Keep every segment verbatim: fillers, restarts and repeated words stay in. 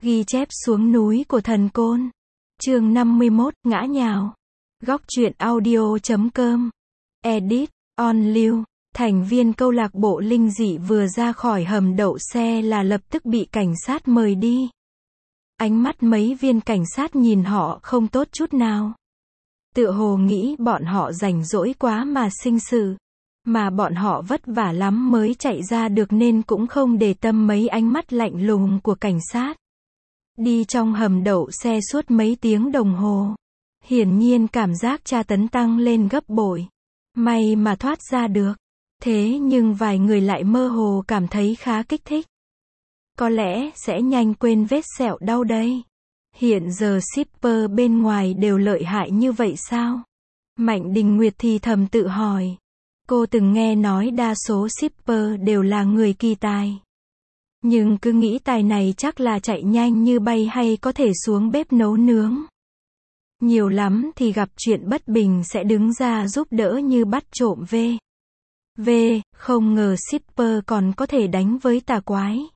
Ghi chép xuống núi của thần côn. Chương năm mươi mốt, ngã nhào. Góc truyện audio chấm com. Edit, on lưu. Thành viên câu lạc bộ linh dị vừa ra khỏi hầm đậu xe là lập tức bị cảnh sát mời đi. Ánh mắt mấy viên cảnh sát nhìn họ không tốt chút nào. Tựa hồ nghĩ bọn họ rảnh rỗi quá mà sinh sự. Mà bọn họ vất vả lắm mới chạy ra được nên cũng không để tâm mấy ánh mắt lạnh lùng của cảnh sát. Đi trong hầm đậu xe suốt mấy tiếng đồng hồ. Hiển nhiên cảm giác tra tấn tăng lên gấp bội. May mà thoát ra được. Thế nhưng vài người lại mơ hồ cảm thấy khá kích thích. Có lẽ sẽ nhanh quên vết sẹo đau đây. Hiện giờ shipper bên ngoài đều lợi hại như vậy sao? Mạnh Đình Nguyệt thì thầm tự hỏi. Cô từng nghe nói đa số shipper đều là người kỳ tài. Nhưng cứ nghĩ tài này chắc là chạy nhanh như bay hay có thể xuống bếp nấu nướng. Nhiều lắm thì gặp chuyện bất bình sẽ đứng ra giúp đỡ như bắt trộm về. V, không ngờ shipper còn có thể đánh với tà quái.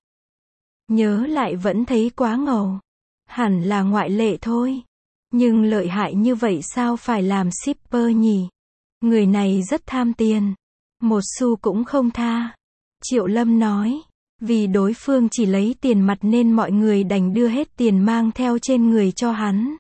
Nhớ lại vẫn thấy quá ngầu. Hẳn là ngoại lệ thôi. Nhưng lợi hại như vậy sao phải làm shipper nhỉ? Người này rất tham tiền. Một xu cũng không tha. Triệu Lâm nói. Vì đối phương chỉ lấy tiền mặt nên mọi người đành đưa hết tiền mang theo trên người cho hắn.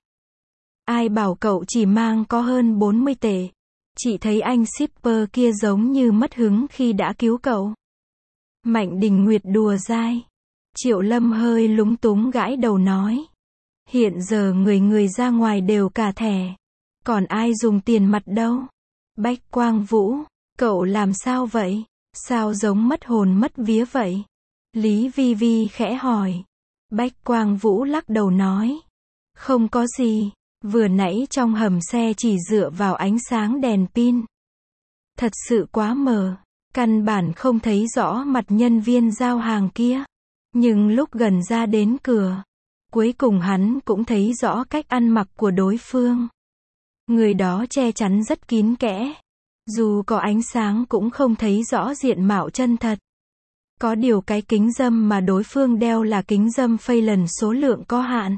Ai bảo cậu chỉ mang có hơn bốn mươi tệ. Chị thấy anh shipper kia giống như mất hứng khi đã cứu cậu. Mạnh Đình Nguyệt đùa dai. Triệu Lâm hơi lúng túng gãi đầu nói. Hiện giờ người người ra ngoài đều cả thẻ. Còn ai dùng tiền mặt đâu. Bách Quang Vũ, cậu làm sao vậy? Sao giống mất hồn mất vía vậy? Lý Vi Vi khẽ hỏi. Bách Quang Vũ lắc đầu nói. Không có gì. Vừa nãy trong hầm xe chỉ dựa vào ánh sáng đèn pin. Thật sự quá mờ. Căn bản không thấy rõ mặt nhân viên giao hàng kia. Nhưng lúc gần ra đến cửa, cuối cùng hắn cũng thấy rõ cách ăn mặc của đối phương. Người đó che chắn rất kín kẽ. Dù có ánh sáng cũng không thấy rõ diện mạo chân thật. Có điều cái kính râm mà đối phương đeo là kính râm phây lần số lượng có hạn.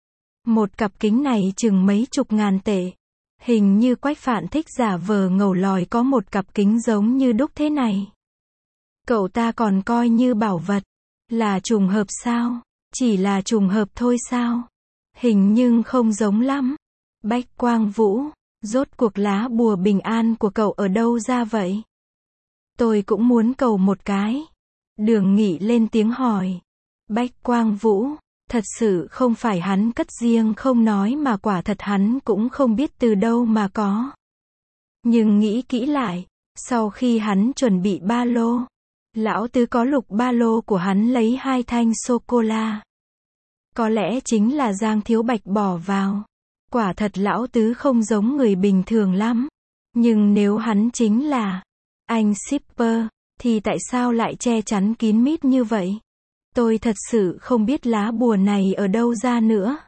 Một cặp kính này chừng mấy chục ngàn tệ. Hình như Quách Phạn thích giả vờ ngầu lòi có một cặp kính giống như đúc thế này. Cậu ta còn coi như bảo vật. Là trùng hợp sao? Chỉ là trùng hợp thôi sao? Hình nhưng không giống lắm. Bách Quang Vũ, rốt cuộc lá bùa bình an của cậu ở đâu ra vậy? Tôi cũng muốn cầu một cái. Đường Nghị lên tiếng hỏi. Bách Quang Vũ, thật sự không phải hắn cất riêng không nói mà quả thật hắn cũng không biết từ đâu mà có. Nhưng nghĩ kỹ lại, sau khi hắn chuẩn bị ba lô, lão tứ có lục ba lô của hắn lấy hai thanh sô-cô-la. Có lẽ chính là Giang Thiếu Bạch bỏ vào. Quả thật lão tứ không giống người bình thường lắm. Nhưng nếu hắn chính là anh shipper, thì tại sao lại che chắn kín mít như vậy? Tôi thật sự không biết lá bùa này ở đâu ra nữa.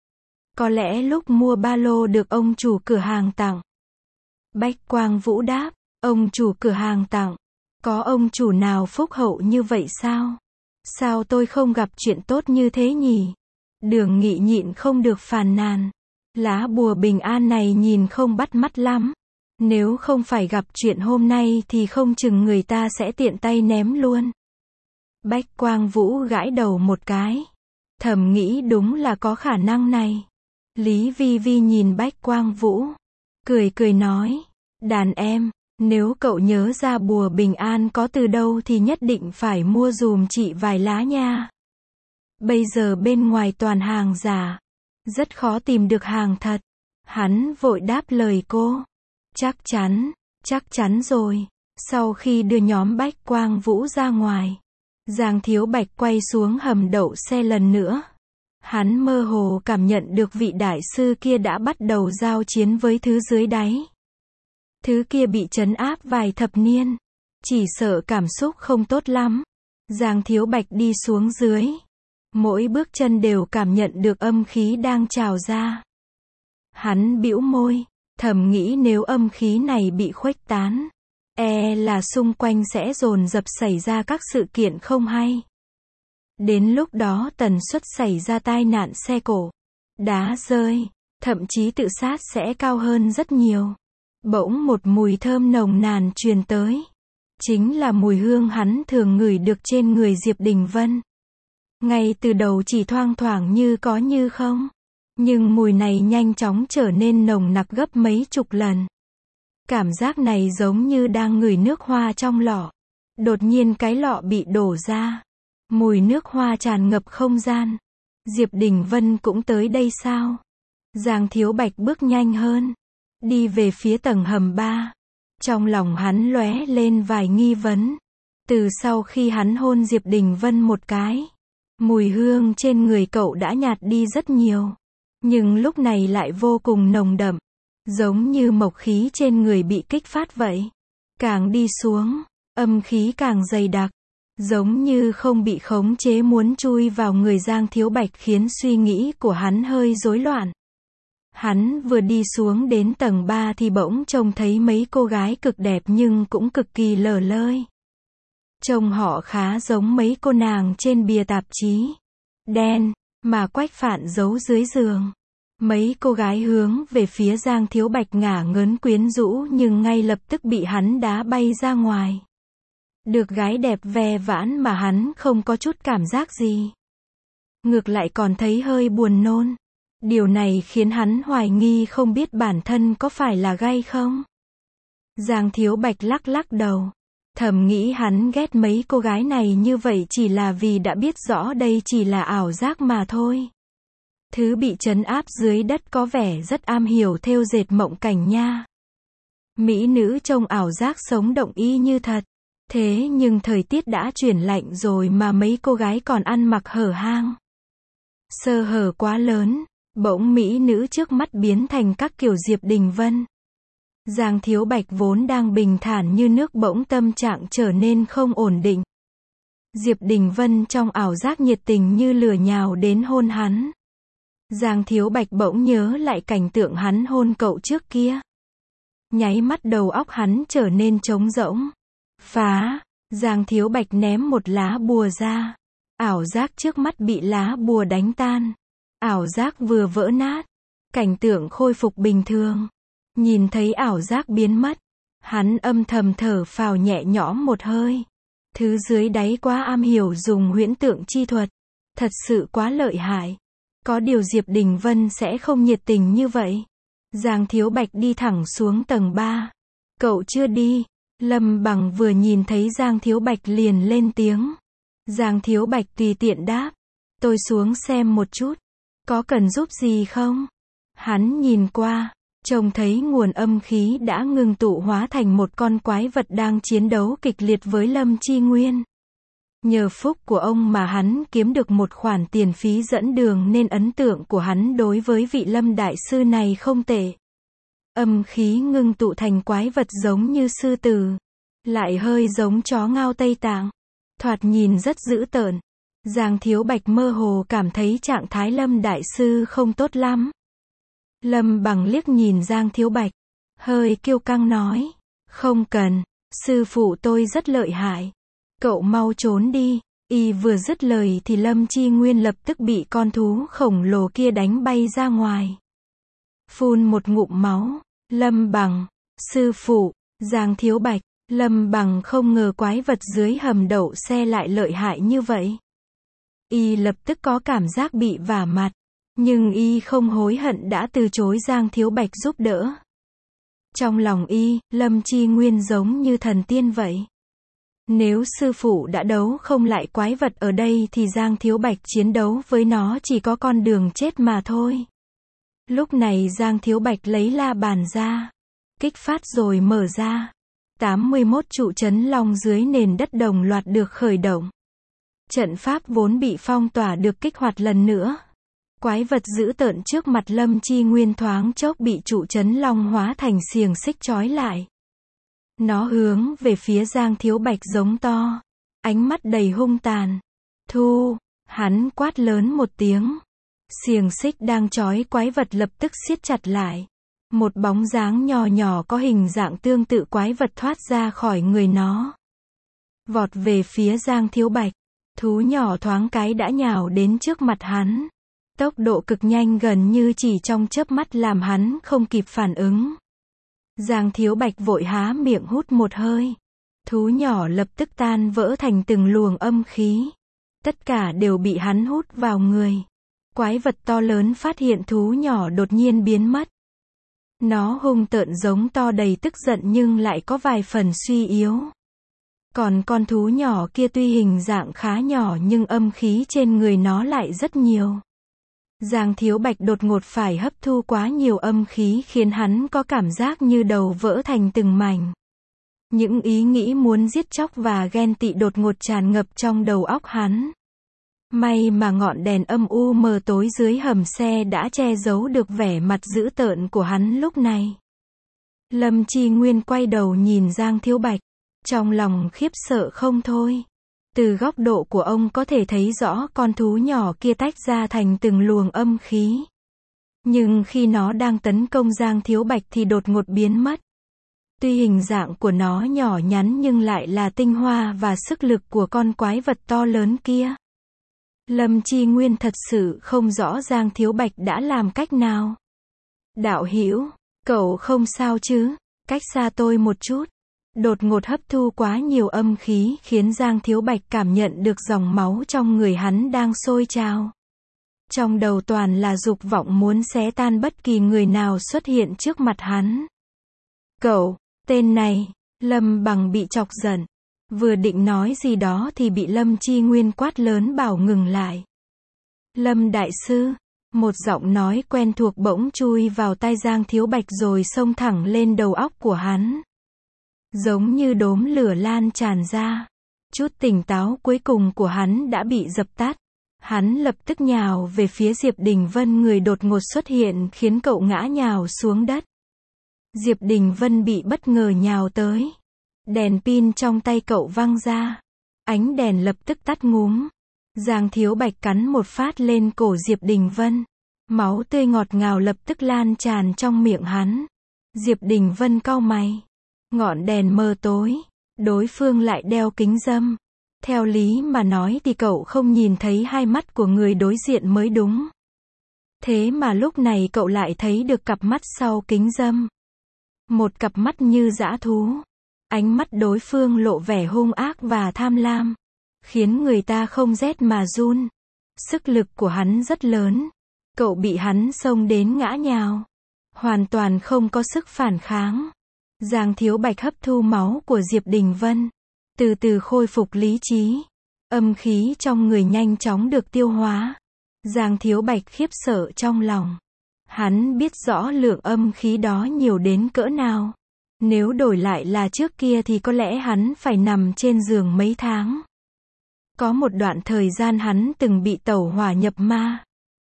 Có lẽ lúc mua ba lô được ông chủ cửa hàng tặng. Bách Quang Vũ đáp, ông chủ cửa hàng tặng. Có ông chủ nào phúc hậu như vậy sao? Sao tôi không gặp chuyện tốt như thế nhỉ? Đường Nghị nhịn không được phàn nàn. Lá bùa bình an này nhìn không bắt mắt lắm. Nếu không phải gặp chuyện hôm nay thì không chừng người ta sẽ tiện tay ném luôn. Bách Quang Vũ gãi đầu một cái. Thầm nghĩ đúng là có khả năng này. Lý Vi Vi nhìn Bách Quang Vũ. Cười cười nói. Đàn em, nếu cậu nhớ ra bùa bình an có từ đâu thì nhất định phải mua dùm chị vài lá nha. Bây giờ bên ngoài toàn hàng giả. Rất khó tìm được hàng thật. Hắn vội đáp lời cô. Chắc chắn, chắc chắn rồi. Sau khi đưa nhóm Bách Quang Vũ ra ngoài, Giang Thiếu Bạch quay xuống hầm đậu xe lần nữa. Hắn mơ hồ cảm nhận được vị đại sư kia đã bắt đầu giao chiến với thứ dưới đáy. Thứ kia bị trấn áp vài thập niên. Chỉ sợ cảm xúc không tốt lắm. Giang Thiếu Bạch đi xuống dưới. Mỗi bước chân đều cảm nhận được âm khí đang trào ra. Hắn bĩu môi, thầm nghĩ nếu âm khí này bị khuếch tán, e là xung quanh sẽ dồn dập xảy ra các sự kiện không hay. Đến lúc đó tần suất xảy ra tai nạn xe cộ, đá rơi, thậm chí tự sát sẽ cao hơn rất nhiều. Bỗng một mùi thơm nồng nàn truyền tới. Chính là mùi hương hắn thường ngửi được trên người Diệp Đình Vân. Ngay từ đầu chỉ thoang thoảng như có như không. Nhưng mùi này nhanh chóng trở nên nồng nặc gấp mấy chục lần. Cảm giác này giống như đang ngửi nước hoa trong lọ. Đột nhiên cái lọ bị đổ ra. Mùi nước hoa tràn ngập không gian. Diệp Đình Vân cũng tới đây sao? Giang Thiếu Bạch bước nhanh hơn. Đi về phía tầng hầm ba. Trong lòng hắn lóe lên vài nghi vấn. Từ sau khi hắn hôn Diệp Đình Vân một cái, mùi hương trên người cậu đã nhạt đi rất nhiều. Nhưng lúc này lại vô cùng nồng đậm. Giống như mộc khí trên người bị kích phát vậy. Càng đi xuống, âm khí càng dày đặc. Giống như không bị khống chế muốn chui vào người Giang Thiếu Bạch khiến suy nghĩ của hắn hơi rối loạn. Hắn vừa đi xuống đến tầng ba thì bỗng trông thấy mấy cô gái cực đẹp nhưng cũng cực kỳ lở lơi. Trông họ khá giống mấy cô nàng trên bìa tạp chí đen mà Quách Phạn giấu dưới giường. Mấy cô gái hướng về phía Giang Thiếu Bạch ngả ngớn quyến rũ nhưng ngay lập tức bị hắn đá bay ra ngoài. Được gái đẹp ve vãn mà hắn không có chút cảm giác gì. Ngược lại còn thấy hơi buồn nôn. Điều này khiến hắn hoài nghi không biết bản thân có phải là gay không. Giang Thiếu Bạch lắc lắc đầu. Thầm nghĩ hắn ghét mấy cô gái này như vậy chỉ là vì đã biết rõ đây chỉ là ảo giác mà thôi. Thứ bị trấn áp dưới đất có vẻ rất am hiểu thêu dệt mộng cảnh nha. Mỹ nữ trông ảo giác sống động y như thật. Thế nhưng thời tiết đã chuyển lạnh rồi mà mấy cô gái còn ăn mặc hở hang. Sơ hở quá lớn, bỗng mỹ nữ trước mắt biến thành các kiểu Diệp Đình Vân. Giang Thiếu Bạch vốn đang bình thản như nước bỗng tâm trạng trở nên không ổn định. Diệp Đình Vân trong ảo giác nhiệt tình như lửa nhào đến hôn hắn. Giang Thiếu Bạch bỗng nhớ lại cảnh tượng hắn hôn cậu trước kia. Nháy mắt đầu óc hắn trở nên trống rỗng. Phá, Giang Thiếu Bạch ném một lá bùa ra. Ảo giác trước mắt bị lá bùa đánh tan. Ảo giác vừa vỡ nát. Cảnh tượng khôi phục bình thường. Nhìn thấy ảo giác biến mất. Hắn âm thầm thở phào nhẹ nhõm một hơi. Thứ dưới đáy quá am hiểu dùng huyễn tượng chi thuật. Thật sự quá lợi hại. Có điều Diệp Đình Vân sẽ không nhiệt tình như vậy. Giang Thiếu Bạch đi thẳng xuống tầng ba. Cậu chưa đi. Lâm Bằng vừa nhìn thấy Giang Thiếu Bạch liền lên tiếng. Giang Thiếu Bạch tùy tiện đáp. Tôi xuống xem một chút. Có cần giúp gì không? Hắn nhìn qua. Trông thấy nguồn âm khí đã ngưng tụ hóa thành một con quái vật đang chiến đấu kịch liệt với Lâm Chi Nguyên. Nhờ phúc của ông mà hắn kiếm được một khoản tiền phí dẫn đường nên ấn tượng của hắn đối với vị Lâm Đại Sư này không tệ. Âm khí ngưng tụ thành quái vật giống như sư tử. Lại hơi giống chó ngao Tây Tạng. Thoạt nhìn rất dữ tợn. Giang Thiếu Bạch mơ hồ cảm thấy trạng thái Lâm Đại Sư không tốt lắm. Lâm Bằng liếc nhìn Giang Thiếu Bạch. Hơi kiêu căng nói. Không cần. Sư phụ tôi rất lợi hại. Cậu mau trốn đi. Y vừa dứt lời thì Lâm Chi Nguyên lập tức bị con thú khổng lồ kia đánh bay ra ngoài. Phun một ngụm máu. Lâm Bằng. Sư phụ. Giang Thiếu Bạch. Lâm Bằng không ngờ quái vật dưới hầm đậu xe lại lợi hại như vậy. Y lập tức có cảm giác bị vả mặt. Nhưng Y không hối hận đã từ chối Giang Thiếu Bạch giúp đỡ. Trong lòng Y, Lâm Chi Nguyên giống như thần tiên vậy. Nếu sư phụ đã đấu không lại quái vật ở đây thì Giang Thiếu Bạch chiến đấu với nó chỉ có con đường chết mà thôi. Lúc này Giang Thiếu Bạch lấy la bàn ra. Kích phát rồi mở ra. tám mươi mốt trụ trấn long dưới nền đất đồng loạt được khởi động. Trận pháp vốn bị phong tỏa được kích hoạt lần nữa. Quái vật dữ tợn trước mặt Lâm Chi Nguyên thoáng chốc bị trụ trấn long hóa thành xiềng xích trói lại. Nó hướng về phía Giang Thiếu Bạch giống to. Ánh mắt đầy hung tàn. Thu, hắn quát lớn một tiếng. Xiềng xích đang trói quái vật lập tức siết chặt lại. Một bóng dáng nhỏ nhỏ có hình dạng tương tự quái vật thoát ra khỏi người nó. Vọt về phía Giang Thiếu Bạch. Thú nhỏ thoáng cái đã nhào đến trước mặt hắn. Tốc độ cực nhanh gần như chỉ trong chớp mắt làm hắn không kịp phản ứng. Giang Thiếu Bạch vội há miệng hút một hơi. Thú nhỏ lập tức tan vỡ thành từng luồng âm khí. Tất cả đều bị hắn hút vào người. Quái vật to lớn phát hiện thú nhỏ đột nhiên biến mất. Nó hung tợn giống to đầy tức giận nhưng lại có vài phần suy yếu. Còn con thú nhỏ kia tuy hình dạng khá nhỏ nhưng âm khí trên người nó lại rất nhiều. Giang Thiếu Bạch đột ngột phải hấp thu quá nhiều âm khí khiến hắn có cảm giác như đầu vỡ thành từng mảnh. Những ý nghĩ muốn giết chóc và ghen tị đột ngột tràn ngập trong đầu óc hắn. May mà ngọn đèn âm u mờ tối dưới hầm xe đã che giấu được vẻ mặt dữ tợn của hắn lúc này. Lâm Chi Nguyên quay đầu nhìn Giang Thiếu Bạch, trong lòng khiếp sợ không thôi. Từ góc độ của ông có thể thấy rõ con thú nhỏ kia tách ra thành từng luồng âm khí. Nhưng khi nó đang tấn công Giang Thiếu Bạch thì đột ngột biến mất. Tuy hình dạng của nó nhỏ nhắn nhưng lại là tinh hoa và sức lực của con quái vật to lớn kia. Lâm Chi Nguyên thật sự không rõ Giang Thiếu Bạch đã làm cách nào. Đạo hữu, cậu không sao chứ? Cách xa tôi một chút. Đột ngột hấp thu quá nhiều âm khí khiến Giang Thiếu Bạch cảm nhận được dòng máu trong người hắn đang sôi trào. Trong đầu toàn là dục vọng muốn xé tan bất kỳ người nào xuất hiện trước mặt hắn. Cậu, tên này, Lâm Bằng bị chọc giận. Vừa định nói gì đó thì bị Lâm Chi Nguyên quát lớn bảo ngừng lại. Lâm Đại Sư, một giọng nói quen thuộc bỗng chui vào tai Giang Thiếu Bạch rồi xông thẳng lên đầu óc của hắn. Giống như đốm lửa lan tràn ra. Chút tỉnh táo cuối cùng của hắn đã bị dập tắt. Hắn lập tức nhào về phía Diệp Đình Vân, người đột ngột xuất hiện khiến cậu ngã nhào xuống đất. Diệp Đình Vân bị bất ngờ nhào tới. Đèn pin trong tay cậu văng ra. Ánh đèn lập tức tắt ngúm. Giang Thiếu Bạch cắn một phát lên cổ Diệp Đình Vân. Máu tươi ngọt ngào lập tức lan tràn trong miệng hắn. Diệp Đình Vân cau mày. Ngọn đèn mờ tối. Đối phương lại đeo kính râm. Theo lý mà nói thì cậu không nhìn thấy hai mắt của người đối diện mới đúng. Thế mà lúc này cậu lại thấy được cặp mắt sau kính râm. Một cặp mắt như dã thú. Ánh mắt đối phương lộ vẻ hung ác và tham lam. Khiến người ta không rét mà run. Sức lực của hắn rất lớn. Cậu bị hắn xông đến ngã nhào. Hoàn toàn không có sức phản kháng. Giang Thiếu Bạch hấp thu máu của Diệp Đình Vân. Từ từ khôi phục lý trí. Âm khí trong người nhanh chóng được tiêu hóa. Giang Thiếu Bạch khiếp sợ trong lòng. Hắn biết rõ lượng âm khí đó nhiều đến cỡ nào. Nếu đổi lại là trước kia thì có lẽ hắn phải nằm trên giường mấy tháng. Có một đoạn thời gian hắn từng bị tẩu hỏa nhập ma.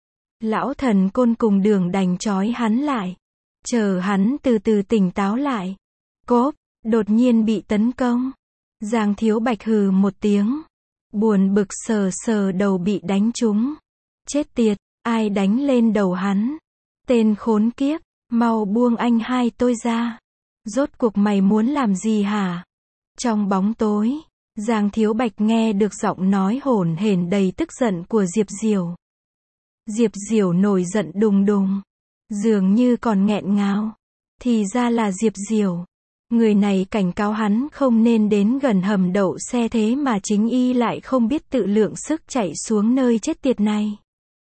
Lão thần côn cùng Đường đành trói hắn lại. Chờ hắn từ từ tỉnh táo lại. Cốp, đột nhiên bị tấn công. Giang Thiếu Bạch hừ một tiếng. Buồn bực sờ sờ đầu bị đánh trúng. Chết tiệt, ai đánh lên đầu hắn? Tên khốn kiếp, mau buông anh hai tôi ra. Rốt cuộc mày muốn làm gì hả? Trong bóng tối, Giang Thiếu Bạch nghe được giọng nói hổn hển đầy tức giận của Diệp Diểu. Diệp Diểu nổi giận đùng đùng. Dường như còn nghẹn ngào. Thì ra là Diệp Diểu. Người này cảnh cáo hắn không nên đến gần hầm đậu xe thế mà chính y lại không biết tự lượng sức chạy xuống nơi chết tiệt này.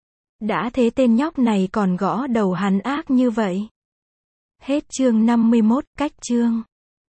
Đã thế tên nhóc này còn gõ đầu hắn ác như vậy. Hết chương năm mươi mốt, cách chương.